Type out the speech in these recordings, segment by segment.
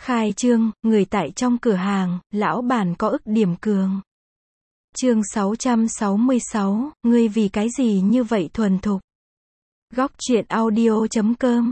Khai trương, người tại trong cửa hàng, lão bản có ức điểm cường. Chương 666, ngươi vì cái gì như vậy thuần thục. Góc truyện audio.com.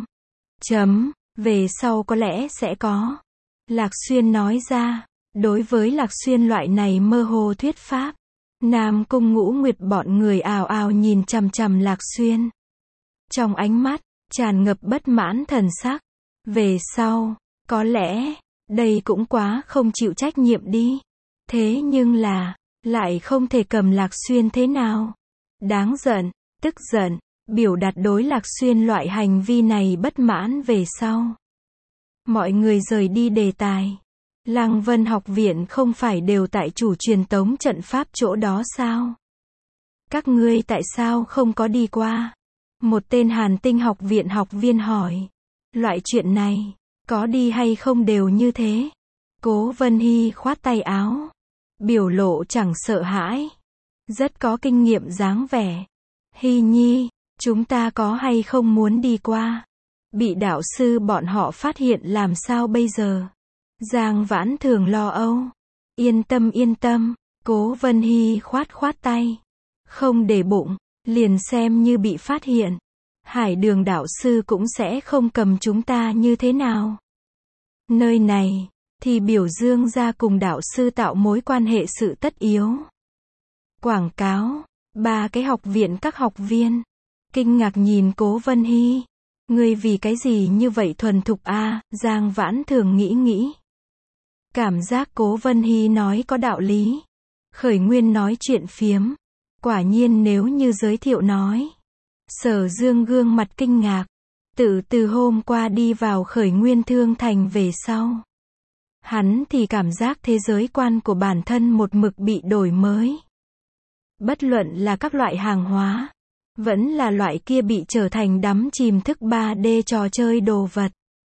Về sau có lẽ sẽ có. Lạc Xuyên nói ra. Đối với Lạc Xuyên loại này mơ hồ thuyết pháp, Nam Cung Ngũ Nguyệt bọn người ào ào nhìn chằm chằm Lạc Xuyên. Trong ánh mắt, tràn ngập bất mãn thần sắc. Về sau, có lẽ, đây cũng quá không chịu trách nhiệm đi. Thế nhưng là, lại không thể cầm Lạc Xuyên thế nào. Đáng giận, tức giận, biểu đạt đối Lạc Xuyên loại hành vi này bất mãn về sau. Mọi người rời đi đề tài. Lăng Vân học viện không phải đều tại chủ truyền tống trận pháp chỗ đó sao? Các ngươi tại sao không có đi qua? Một tên Hàn Tinh học viện học viên hỏi. Loại chuyện này, có đi hay không đều như thế. Cố Vân Hy khoát tay áo. Biểu lộ chẳng sợ hãi. Rất có kinh nghiệm dáng vẻ. Hy Nhi, chúng ta có hay không muốn đi qua? Bị đạo sư bọn họ phát hiện làm sao bây giờ? Giang Vãn Thường lo âu. Yên tâm, Cố Vân Hy khoát tay. Không để bụng, liền xem như bị phát hiện. Hải Đường đạo sư cũng sẽ không cầm chúng ta như thế nào. Nơi này, thì biểu dương ra cùng đạo sư tạo mối quan hệ sự tất yếu. Quảng cáo, 3 cái học viện các học viên. Kinh ngạc nhìn Cố Vân Hy. Ngươi vì cái gì như vậy thuần thục a? Giang Vãn Thường nghĩ. Cảm giác Cố Vân Hy nói có đạo lý. Khởi Nguyên nói chuyện phiếm. Quả nhiên nếu như giới thiệu nói. Sở Dương gương mặt kinh ngạc. Từ hôm qua đi vào Khởi Nguyên Thương Thành về sau. Hắn thì cảm giác thế giới quan của bản thân một mực bị đổi mới. Bất luận là các loại hàng hóa, vẫn là loại kia bị trở thành đắm chìm thức 3D trò chơi đồ vật.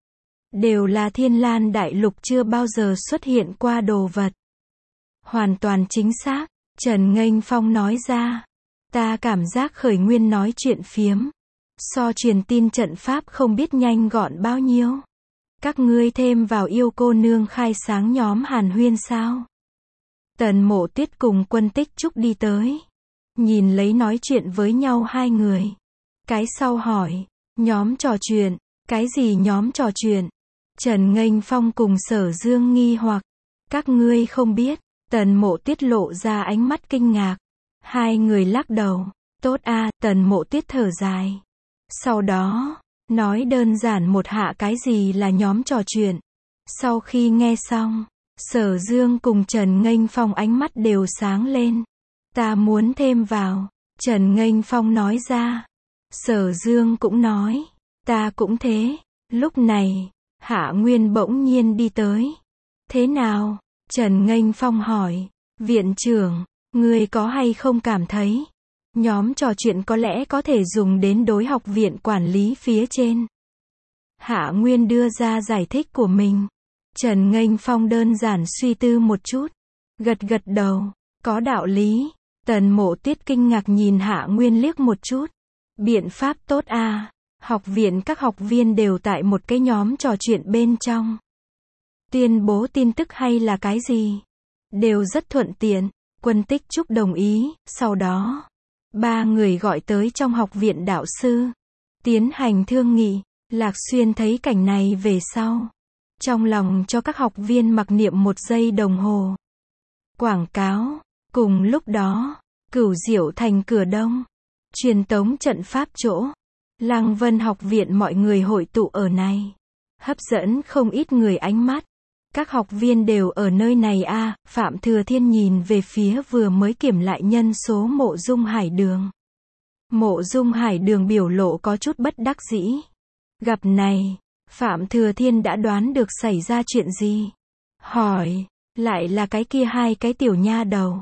Đều là Thiên Lan Đại Lục chưa bao giờ xuất hiện qua đồ vật. Hoàn toàn chính xác, Trần Nghênh Phong nói ra. Ta cảm giác Khởi Nguyên nói chuyện phiếm. So truyền tin trận pháp không biết nhanh gọn bao nhiêu. Các ngươi thêm vào yêu cô nương khai sáng nhóm Hàn Huyên sao? Tần Mộ Tuyết cùng Quân Tích Trúc đi tới. Nhìn lấy nói chuyện với nhau hai người. Cái sau hỏi. Nhóm trò chuyện. Cái gì nhóm trò chuyện? Trần Nghênh Phong cùng Sở Dương nghi hoặc. Các ngươi không biết. Tần Mộ Tuyết lộ ra ánh mắt kinh ngạc. Hai người lắc đầu. Tốt a, Tần Mộ Tuyết thở dài. Sau đó, nói đơn giản một hạ cái gì là nhóm trò chuyện. Sau khi nghe xong, Sở Dương cùng Trần Nghênh Phong ánh mắt đều sáng lên. Ta muốn thêm vào. Trần Nghênh Phong nói ra. Sở Dương cũng nói. Ta cũng thế. Lúc này, Hạ Nguyên bỗng nhiên đi tới. Thế nào? Trần Nghênh Phong hỏi. Viện trưởng, ngươi có hay không cảm thấy nhóm trò chuyện có lẽ có thể dùng đến đối học viện quản lý phía trên? Hạ Nguyên đưa ra giải thích của mình. Trần Nghênh Phong đơn giản suy tư một chút. Gật đầu. Có đạo lý. Tần Mộ Tuyết kinh ngạc nhìn Hạ Nguyên liếc một chút. Biện pháp tốt a. Học viện các học viên đều tại một cái nhóm trò chuyện bên trong. Tuyên bố tin tức hay là cái gì? Đều rất thuận tiện. Quân Tích Trúc đồng ý. Sau đó, 3 người gọi tới trong học viện đạo sư. Tiến hành thương nghị. Lạc Xuyên thấy cảnh này về sau. Trong lòng cho các học viên mặc niệm 1 giây đồng hồ. Quảng cáo. Cùng lúc đó, Cửu Diệu thành cửa đông. Truyền tống trận pháp chỗ. Lăng Vân học viện mọi người hội tụ ở này. Hấp dẫn không ít người ánh mắt. Các học viên đều ở nơi này a. Phạm Thừa Thiên nhìn về phía vừa mới kiểm lại nhân số Mộ Dung Hải Đường. Mộ Dung Hải Đường biểu lộ có chút bất đắc dĩ. Gặp này, Phạm Thừa Thiên đã đoán được xảy ra chuyện gì. Hỏi, lại là cái kia 2 cái tiểu nha đầu.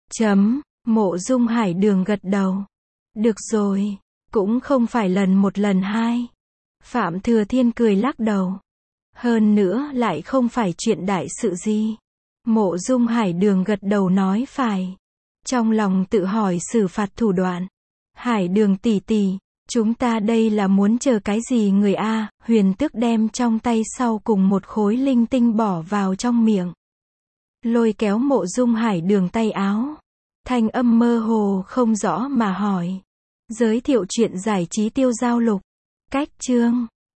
Mộ Dung Hải Đường gật đầu. Được rồi, cũng không phải lần 1 lần 2. Phạm Thừa Thiên cười lắc đầu. Hơn nữa lại không phải chuyện đại sự gì. Mộ Dung Hải Đường gật đầu nói phải. Trong lòng tự hỏi xử phạt thủ đoạn. Hải Đường tỷ tỷ, Chúng ta đây là muốn chờ cái gì người a? Huyền Tước đem trong tay sau cùng một khối linh tinh bỏ vào trong miệng. Lôi kéo Mộ Dung Hải Đường tay áo. Thanh âm mơ hồ không rõ mà hỏi. Giới thiệu chuyện giải trí tiêu giao lục. Cách chương.